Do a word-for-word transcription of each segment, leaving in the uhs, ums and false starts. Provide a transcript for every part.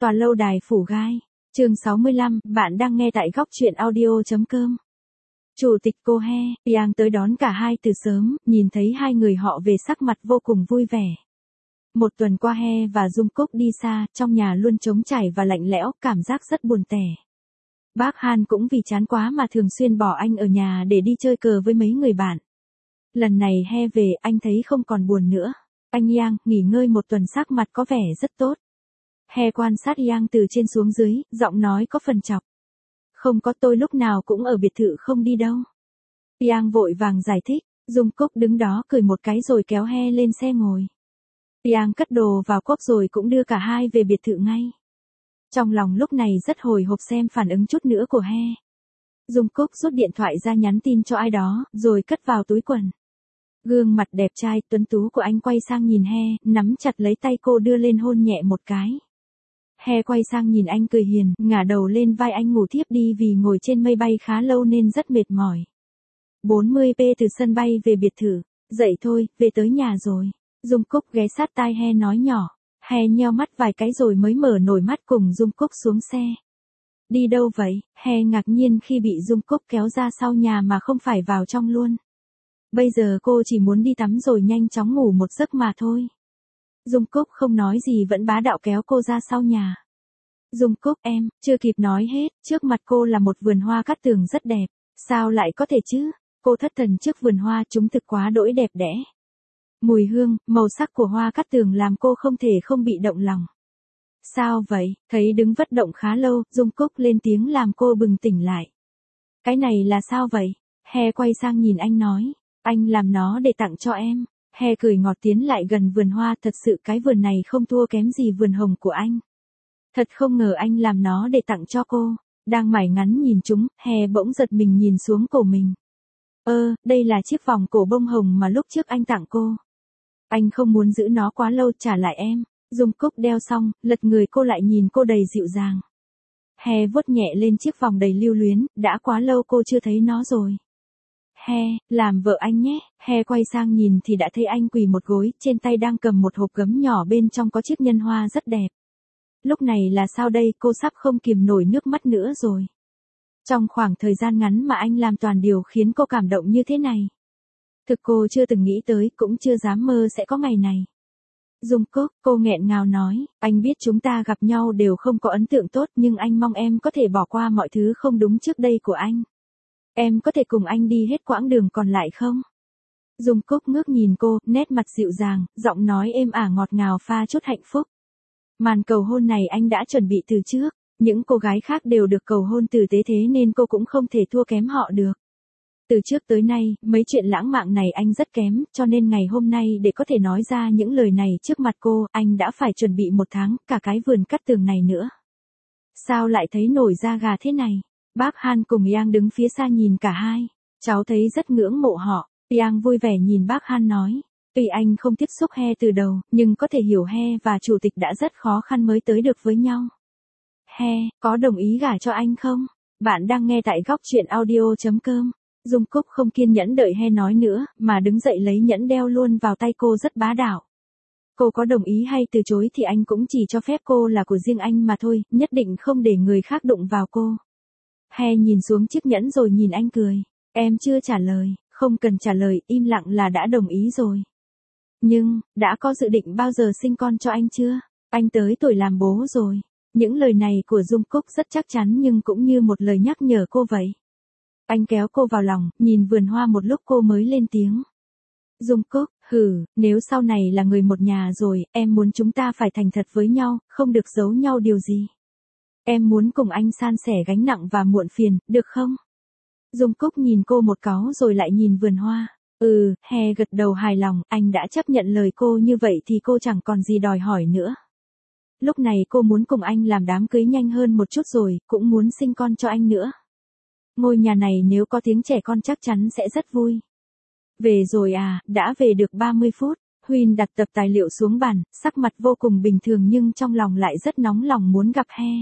Tòa lâu đài phủ gai. Chương sáu mươi lăm, bạn đang nghe tại góc truyện audio chấm com. Chủ tịch cô He, Yang tới đón cả hai từ sớm, nhìn thấy hai người họ về sắc mặt vô cùng vui vẻ. Một tuần qua He và Dung Cúc đi xa, trong nhà luôn trống trải và lạnh lẽo, cảm giác rất buồn tẻ. Bác Han cũng vì chán quá mà thường xuyên bỏ anh ở nhà để đi chơi cờ với mấy người bạn. Lần này He về, anh thấy không còn buồn nữa. Anh Yang, nghỉ ngơi một tuần sắc mặt có vẻ rất tốt. He quan sát Yang từ trên xuống dưới, giọng nói có phần chọc. Không có, tôi lúc nào cũng ở biệt thự không đi đâu. Yang vội vàng giải thích, Dung Cúc đứng đó cười một cái rồi kéo He lên xe ngồi. Yang cất đồ vào cốp rồi cũng đưa cả hai về biệt thự ngay. Trong lòng lúc này rất hồi hộp xem phản ứng chút nữa của He. Dung Cúc rút điện thoại ra nhắn tin cho ai đó, rồi cất vào túi quần. Gương mặt đẹp trai tuấn tú của anh quay sang nhìn He, nắm chặt lấy tay cô đưa lên hôn nhẹ một cái. He quay sang nhìn anh cười hiền, ngả đầu lên vai anh ngủ thiếp đi vì ngồi trên mây bay khá lâu nên rất mệt mỏi. bốn mươi phút từ sân bay về biệt thự, dậy thôi, về tới nhà rồi. Dung Cúc ghé sát tai He nói nhỏ. He nheo mắt vài cái rồi mới mở nổi mắt cùng Dung Cúc xuống xe. Đi đâu vậy? He ngạc nhiên khi bị Dung Cúc kéo ra sau nhà mà không phải vào trong luôn. Bây giờ cô chỉ muốn đi tắm rồi nhanh chóng ngủ một giấc mà thôi. Dung Cúc không nói gì vẫn bá đạo kéo cô ra sau nhà. Dung Cúc em, chưa kịp nói hết, trước mặt cô là một vườn hoa cát tường rất đẹp. Sao lại có thể chứ? Cô thất thần trước vườn hoa, chúng thực quá đỗi đẹp đẽ. Mùi hương, màu sắc của hoa cát tường làm cô không thể không bị động lòng. Sao vậy? Thấy đứng bất động khá lâu, Dung Cúc lên tiếng làm cô bừng tỉnh lại. Cái này là sao vậy? He quay sang nhìn anh nói. Anh làm nó để tặng cho em. He cười ngọt tiến lại gần vườn hoa, thật sự cái vườn này không thua kém gì vườn hồng của anh. Thật không ngờ anh làm nó để tặng cho cô. Đang mải ngắn nhìn chúng, He bỗng giật mình nhìn xuống cổ mình. Ơ, đây là chiếc vòng cổ bông hồng mà lúc trước anh tặng cô. Anh không muốn giữ nó quá lâu, trả lại em. Dung Cúc đeo xong, lật người cô lại nhìn cô đầy dịu dàng. He vuốt nhẹ lên chiếc vòng đầy lưu luyến, đã quá lâu cô chưa thấy nó rồi. He, làm vợ anh nhé. He quay sang nhìn thì đã thấy anh quỳ một gối, trên tay đang cầm một hộp gấm nhỏ bên trong có chiếc nhân hoa rất đẹp. Lúc này là sao đây, cô sắp không kìm nổi nước mắt nữa rồi. Trong khoảng thời gian ngắn mà anh làm toàn điều khiến cô cảm động như thế này. Thực cô chưa từng nghĩ tới, cũng chưa dám mơ sẽ có ngày này. Dung Cúc, cô nghẹn ngào nói, anh biết chúng ta gặp nhau đều không có ấn tượng tốt nhưng anh mong em có thể bỏ qua mọi thứ không đúng trước đây của anh. Em có thể cùng anh đi hết quãng đường còn lại không? Dung Cúc ngước nhìn cô, nét mặt dịu dàng, giọng nói êm ả ngọt ngào pha chút hạnh phúc. Màn cầu hôn này anh đã chuẩn bị từ trước, những cô gái khác đều được cầu hôn tử tế thế nên cô cũng không thể thua kém họ được. Từ trước tới nay, mấy chuyện lãng mạn này anh rất kém, cho nên ngày hôm nay để có thể nói ra những lời này trước mặt cô, anh đã phải chuẩn bị một tháng, cả cái vườn cát tường này nữa. Sao lại thấy nổi da gà thế này? Bác Han cùng Yang đứng phía xa nhìn cả hai. Cháu thấy rất ngưỡng mộ họ. Yang vui vẻ nhìn bác Han nói. Tuy anh không tiếp xúc He từ đầu, nhưng có thể hiểu He và chủ tịch đã rất khó khăn mới tới được với nhau. He, có đồng ý gả cho anh không? Bạn đang nghe tại góc truyện audio chấm com. Dung Cúc không kiên nhẫn đợi He nói nữa, mà đứng dậy lấy nhẫn đeo luôn vào tay cô rất bá đạo. Cô có đồng ý hay từ chối thì anh cũng chỉ cho phép cô là của riêng anh mà thôi, nhất định không để người khác đụng vào cô. He nhìn xuống chiếc nhẫn rồi nhìn anh cười. Em chưa trả lời, không cần trả lời, im lặng là đã đồng ý rồi. Nhưng, đã có dự định bao giờ sinh con cho anh chưa? Anh tới tuổi làm bố rồi. Những lời này của Dung Cúc rất chắc chắn nhưng cũng như một lời nhắc nhở cô vậy. Anh kéo cô vào lòng, nhìn vườn hoa một lúc cô mới lên tiếng. Dung Cúc, hừ, nếu sau này là người một nhà rồi, em muốn chúng ta phải thành thật với nhau, không được giấu nhau điều gì. Em muốn cùng anh san sẻ gánh nặng và muộn phiền, được không? Dung Cúc nhìn cô một cáu rồi lại nhìn vườn hoa. Ừ, He gật đầu hài lòng, anh đã chấp nhận lời cô như vậy thì cô chẳng còn gì đòi hỏi nữa. Lúc này cô muốn cùng anh làm đám cưới nhanh hơn một chút rồi, cũng muốn sinh con cho anh nữa. Ngôi nhà này nếu có tiếng trẻ con chắc chắn sẽ rất vui. Về rồi à, đã về được ba mươi phút. Huyên đặt tập tài liệu xuống bàn, sắc mặt vô cùng bình thường nhưng trong lòng lại rất nóng lòng muốn gặp He.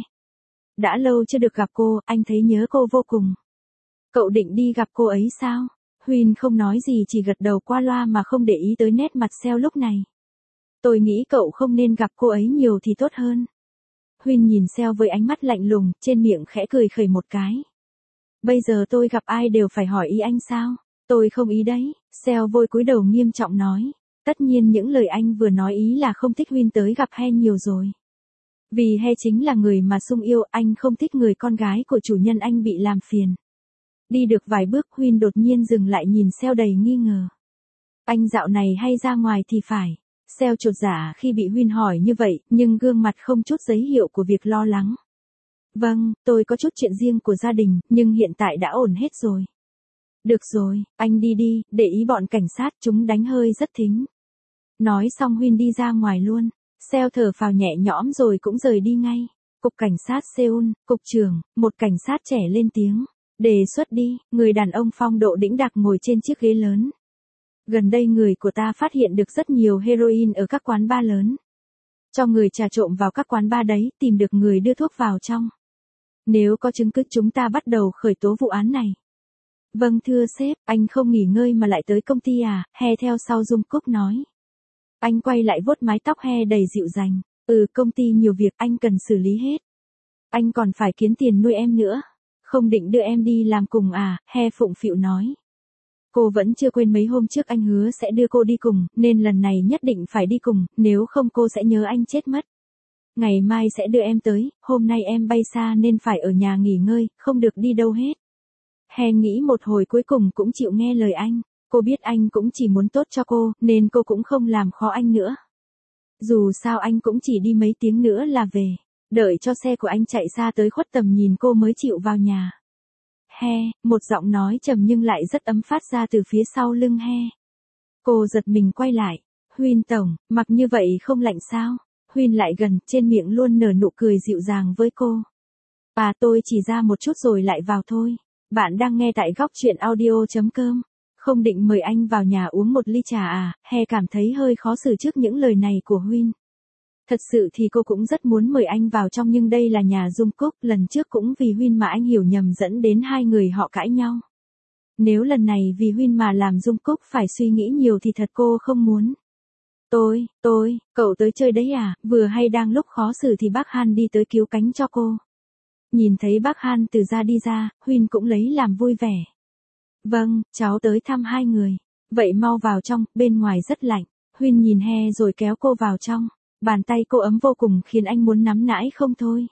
Đã lâu chưa được gặp cô, anh thấy nhớ cô vô cùng. Cậu định đi gặp cô ấy sao? Huyên không nói gì chỉ gật đầu qua loa mà không để ý tới nét mặt Seo lúc này. Tôi nghĩ cậu không nên gặp cô ấy nhiều thì tốt hơn. Huyên nhìn Seo với ánh mắt lạnh lùng, trên miệng khẽ cười khẩy một cái. Bây giờ tôi gặp ai đều phải hỏi ý anh sao? Tôi không ý đấy, Seo vội cúi đầu nghiêm trọng nói. Tất nhiên những lời anh vừa nói ý là không thích Huyên tới gặp He nhiều rồi. Vì He chính là người mà Sung yêu, anh không thích người con gái của chủ nhân anh bị làm phiền. Đi được vài bước Huyên đột nhiên dừng lại nhìn Seo đầy nghi ngờ. Anh dạo này hay ra ngoài thì phải. Seo chột dạ khi bị Huyên hỏi như vậy, nhưng gương mặt không chút dấu hiệu của việc lo lắng. Vâng, tôi có chút chuyện riêng của gia đình, nhưng hiện tại đã ổn hết rồi. Được rồi, anh đi đi, để ý bọn cảnh sát, chúng đánh hơi rất thính. Nói xong Huyên đi ra ngoài luôn. Seo thở phào nhẹ nhõm rồi cũng rời đi ngay. Cục cảnh sát Seoul, cục trưởng, một cảnh sát trẻ lên tiếng. Đề xuất đi, người đàn ông phong độ đĩnh đạc ngồi trên chiếc ghế lớn. Gần đây người của ta phát hiện được rất nhiều heroin ở các quán bar lớn. Cho người trà trộn vào các quán bar đấy, tìm được người đưa thuốc vào trong. Nếu có chứng cứ chúng ta bắt đầu khởi tố vụ án này. Vâng thưa sếp, anh không nghỉ ngơi mà lại tới công ty à? He theo sau Dung Cúc nói. Anh quay lại vuốt mái tóc He đầy dịu dàng. Ừ, công ty nhiều việc anh cần xử lý hết. Anh còn phải kiếm tiền nuôi em nữa. Không định đưa em đi làm cùng à? He phụng phịu nói. Cô vẫn chưa quên mấy hôm trước anh hứa sẽ đưa cô đi cùng, nên lần này nhất định phải đi cùng, nếu không cô sẽ nhớ anh chết mất. Ngày mai sẽ đưa em tới, hôm nay em bay xa nên phải ở nhà nghỉ ngơi, không được đi đâu hết. He nghĩ một hồi cuối cùng cũng chịu nghe lời anh. Cô biết anh cũng chỉ muốn tốt cho cô, nên cô cũng không làm khó anh nữa. Dù sao anh cũng chỉ đi mấy tiếng nữa là về. Đợi cho xe của anh chạy xa tới khuất tầm nhìn cô mới chịu vào nhà. He, một giọng nói trầm nhưng lại rất ấm phát ra từ phía sau lưng He. Cô giật mình quay lại. Huyên tổng, mặc như vậy không lạnh sao? Huyên lại gần, trên miệng luôn nở nụ cười dịu dàng với cô. À tôi chỉ ra một chút rồi lại vào thôi. Bạn đang nghe tại góc truyện audio chấm com. Không định mời anh vào nhà uống một ly trà à? He cảm thấy hơi khó xử trước những lời này của Huyên. Thật sự thì cô cũng rất muốn mời anh vào trong nhưng đây là nhà Dung Cúc, lần trước cũng vì Huyên mà anh hiểu nhầm dẫn đến hai người họ cãi nhau. Nếu lần này vì Huyên mà làm Dung Cúc phải suy nghĩ nhiều thì thật cô không muốn. Tôi, tôi, cậu tới chơi đấy à? Vừa hay đang lúc khó xử thì bác Han đi tới cứu cánh cho cô. Nhìn thấy bác Han từ ra đi ra, Huyên cũng lấy làm vui vẻ. Vâng, cháu tới thăm hai người. Vậy mau vào trong, bên ngoài rất lạnh. Huyên nhìn He rồi kéo cô vào trong. Bàn tay cô ấm vô cùng khiến anh muốn nắm nãi không thôi.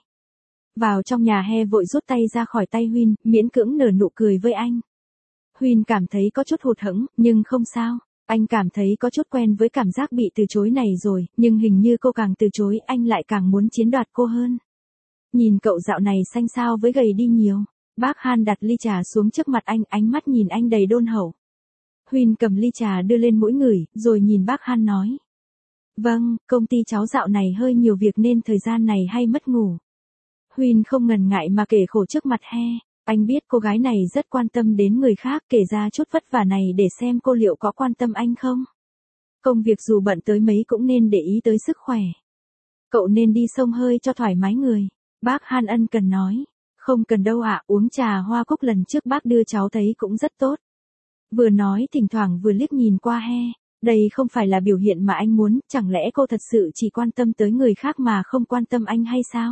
Vào trong nhà He vội rút tay ra khỏi tay Huyên, miễn cưỡng nở nụ cười với anh. Huyên cảm thấy có chút hụt hẫng, nhưng không sao. Anh cảm thấy có chút quen với cảm giác bị từ chối này rồi, nhưng hình như cô càng từ chối anh lại càng muốn chiếm đoạt cô hơn. Nhìn cậu dạo này xanh xao với gầy đi nhiều. Bác Han đặt ly trà xuống trước mặt anh, ánh mắt nhìn anh đầy đôn hậu. Huyên cầm ly trà đưa lên mũi ngửi, rồi nhìn bác Han nói. Vâng, công ty cháu dạo này hơi nhiều việc nên thời gian này hay mất ngủ. Huyên không ngần ngại mà kể khổ trước mặt He. Anh biết cô gái này rất quan tâm đến người khác, kể ra chút vất vả này để xem cô liệu có quan tâm anh không. Công việc dù bận tới mấy cũng nên để ý tới sức khỏe. Cậu nên đi xông hơi cho thoải mái người. Bác Han ân cần nói. Không cần đâu ạ, uống trà hoa cúc lần trước bác đưa cháu thấy cũng rất tốt. Vừa nói thỉnh thoảng vừa liếc nhìn qua He. Đây không phải là biểu hiện mà anh muốn, chẳng lẽ cô thật sự chỉ quan tâm tới người khác mà không quan tâm anh hay sao?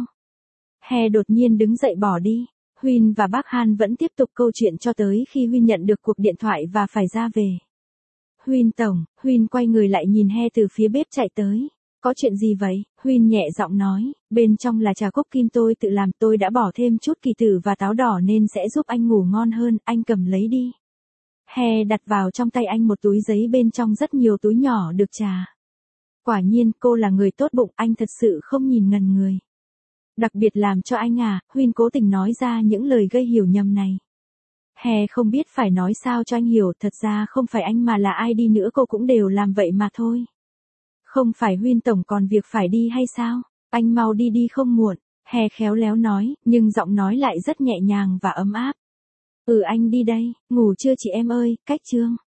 He đột nhiên đứng dậy bỏ đi. Huyên và bác Han vẫn tiếp tục câu chuyện cho tới khi Huyên nhận được cuộc điện thoại và phải ra về. Huyên tổng, Huyên quay người lại nhìn He từ phía bếp chạy tới. Có chuyện gì vậy? Huyên nhẹ giọng nói, bên trong là trà cúc kim tôi tự làm, tôi đã bỏ thêm chút kỳ tử và táo đỏ nên sẽ giúp anh ngủ ngon hơn, anh cầm lấy đi. He đặt vào trong tay anh một túi giấy bên trong rất nhiều túi nhỏ được trà. Quả nhiên cô là người tốt bụng, anh thật sự không nhìn ngần người. Đặc biệt làm cho anh à, Huyên cố tình nói ra những lời gây hiểu nhầm này. He không biết phải nói sao cho anh hiểu, thật ra không phải anh mà là ai đi nữa cô cũng đều làm vậy mà thôi. Không phải Huyên tổng còn việc phải đi hay sao? Anh mau đi đi không muộn. He khéo léo nói, nhưng giọng nói lại rất nhẹ nhàng và ấm áp. Ừ anh đi đây, ngủ chưa chị em ơi, cách chương.